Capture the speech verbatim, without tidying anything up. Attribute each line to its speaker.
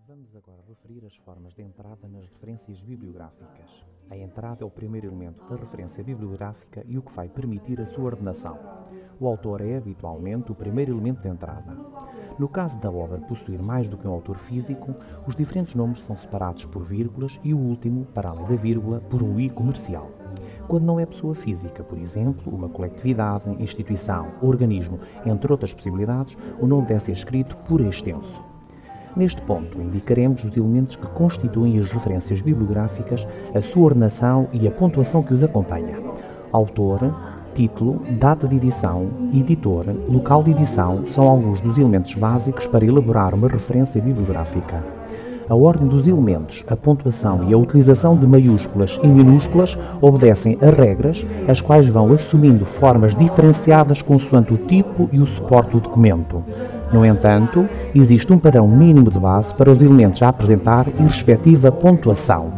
Speaker 1: Vamos agora referir as formas de entrada nas referências bibliográficas. A entrada é o primeiro elemento da referência bibliográfica e o que vai permitir a sua ordenação. O autor é, habitualmente, o primeiro elemento de entrada. No caso da obra possuir mais do que um autor físico, os diferentes nomes são separados por vírgulas e o último, para além da vírgula, por um i comercial. Quando não é pessoa física, por exemplo, uma coletividade, instituição, organismo, entre outras possibilidades, o nome deve ser escrito por extenso. Neste ponto, indicaremos os elementos que constituem as referências bibliográficas, a sua ordenação e a pontuação que os acompanha. Autor, título, data de edição, editor, local de edição são alguns dos elementos básicos para elaborar uma referência bibliográfica. A ordem dos elementos, a pontuação e a utilização de maiúsculas e minúsculas obedecem a regras, as quais vão assumindo formas diferenciadas consoante o tipo e o suporte do documento. No entanto, existe um padrão mínimo de base para os elementos a apresentar e respectiva pontuação.